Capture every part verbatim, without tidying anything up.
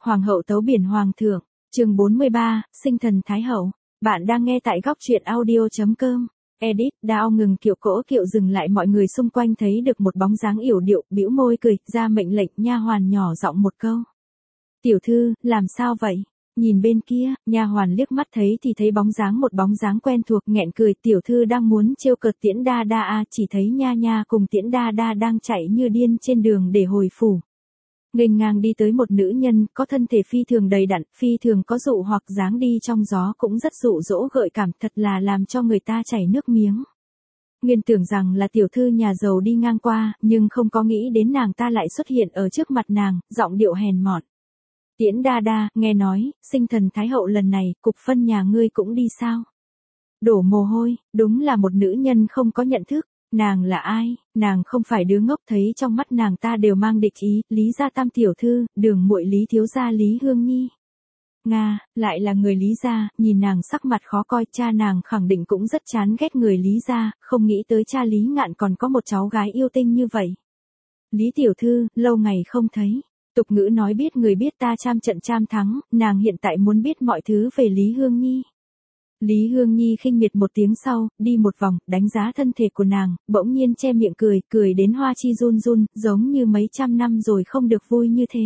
Hoàng hậu tấu biển hoàng thượng, chương bốn mươi ba, sinh thần Thái hậu. Bạn đang nghe tại góc truyện audio chấm com. Edit, Đao ngừng kiệu cỗ kiệu dừng lại, mọi người xung quanh thấy được một bóng dáng yểu điệu, bĩu môi cười, ra mệnh lệnh, nha hoàn nhỏ giọng một câu. Tiểu thư, làm sao vậy? Nhìn bên kia, nha hoàn liếc mắt thấy thì thấy bóng dáng một bóng dáng quen thuộc, nghẹn cười, tiểu thư đang muốn trêu cợt Tiễn Đa Đa à, chỉ thấy nha nha cùng Tiễn Đa Đa đang chạy như điên trên đường để hồi phủ. Nghênh ngang đi tới một nữ nhân, có thân thể phi thường đầy đặn, phi thường có dụ hoặc dáng đi trong gió cũng rất dụ dỗ gợi cảm, thật là làm cho người ta chảy nước miếng. Nguyên tưởng rằng là tiểu thư nhà giàu đi ngang qua, nhưng không có nghĩ đến nàng ta lại xuất hiện ở trước mặt nàng, giọng điệu hèn mọn. Tiễn Đa Đa, nghe nói, sinh thần Thái hậu lần này, cục phân nhà ngươi cũng đi sao? Đổ mồ hôi, đúng là một nữ nhân không có nhận thức. Nàng là ai? Nàng không phải đứa ngốc, thấy trong mắt nàng ta đều mang địch ý, Lý gia tam tiểu thư, đường muội Lý thiếu gia Lý Hương Nhi. Nga, lại là người Lý gia, nhìn nàng sắc mặt khó coi, cha nàng khẳng định cũng rất chán ghét người Lý gia, không nghĩ tới cha Lý Ngạn còn có một cháu gái yêu tinh như vậy. Lý tiểu thư, lâu ngày không thấy. Tục ngữ nói biết người biết ta trăm trận trăm thắng, nàng hiện tại muốn biết mọi thứ về Lý Hương Nhi. Lý Hương Nhi khinh miệt một tiếng sau, đi một vòng, đánh giá thân thể của nàng, bỗng nhiên che miệng cười, cười đến hoa chi run run, giống như mấy trăm năm rồi không được vui như thế.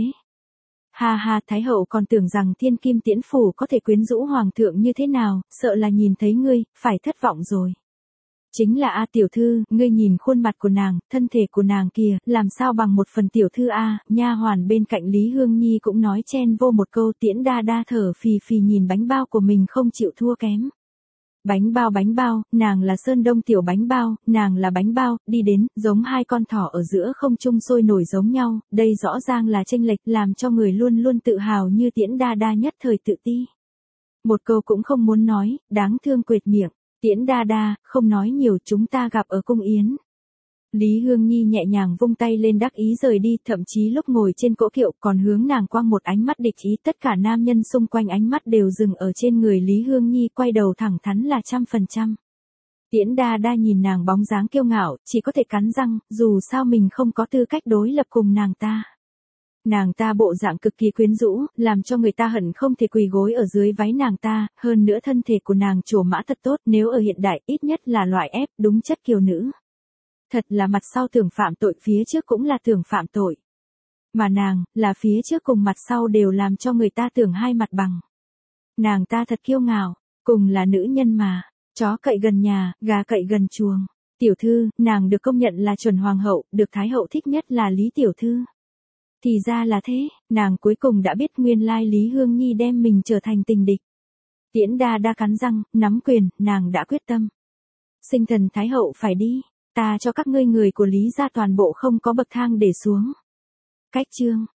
Ha ha, Thái hậu còn tưởng rằng thiên kim tiễn phủ có thể quyến rũ hoàng thượng như thế nào, sợ là nhìn thấy ngươi, phải thất vọng rồi. Chính là A tiểu thư, ngươi nhìn khuôn mặt của nàng, thân thể của nàng kìa, làm sao bằng một phần tiểu thư A, nha hoàn bên cạnh Lý Hương Nhi cũng nói chen vô một câu. Tiễn Đa Đa thở phì phì nhìn bánh bao của mình không chịu thua kém. Bánh bao bánh bao, nàng là Sơn Đông tiểu bánh bao, nàng là bánh bao, đi đến, giống hai con thỏ ở giữa không trung sôi nổi giống nhau, đây rõ ràng là chênh lệch, làm cho người luôn luôn tự hào như Tiễn Đa Đa nhất thời tự ti. Một câu cũng không muốn nói, đáng thương quệt miệng. Tiễn Đa Đa, không nói nhiều, chúng ta gặp ở cung yến. Lý Hương Nhi nhẹ nhàng vung tay lên đắc ý rời đi, thậm chí lúc ngồi trên cỗ kiệu còn hướng nàng quăng một ánh mắt địch ý, tất cả nam nhân xung quanh ánh mắt đều dừng ở trên người Lý Hương Nhi, quay đầu thẳng thắn là trăm phần trăm. Tiễn Đa Đa nhìn nàng bóng dáng kiêu ngạo, chỉ có thể cắn răng, dù sao mình không có tư cách đối lập cùng nàng ta. Nàng ta bộ dạng cực kỳ quyến rũ, làm cho người ta hận không thể quỳ gối ở dưới váy nàng ta, hơn nữa thân thể của nàng trổ mã thật tốt, nếu ở hiện đại, ít nhất là loại ép, đúng chất kiều nữ. Thật là mặt sau tưởng phạm tội, phía trước cũng là tưởng phạm tội. Mà nàng, là phía trước cùng mặt sau đều làm cho người ta tưởng hai mặt bằng. Nàng ta thật kiêu ngạo, cùng là nữ nhân mà, chó cậy gần nhà, gà cậy gần chuồng. Tiểu thư, nàng được công nhận là chuẩn hoàng hậu, được Thái hậu thích nhất là Lý tiểu thư. Thì ra là thế, nàng cuối cùng đã biết nguyên lai Lý Hương Nhi đem mình trở thành tình địch. Tiễn Đa Đa cắn răng, nắm quyền, nàng đã quyết tâm. Sinh thần Thái hậu phải đi, ta cho các ngươi người của Lý gia toàn bộ không có bậc thang để xuống. Cách chương.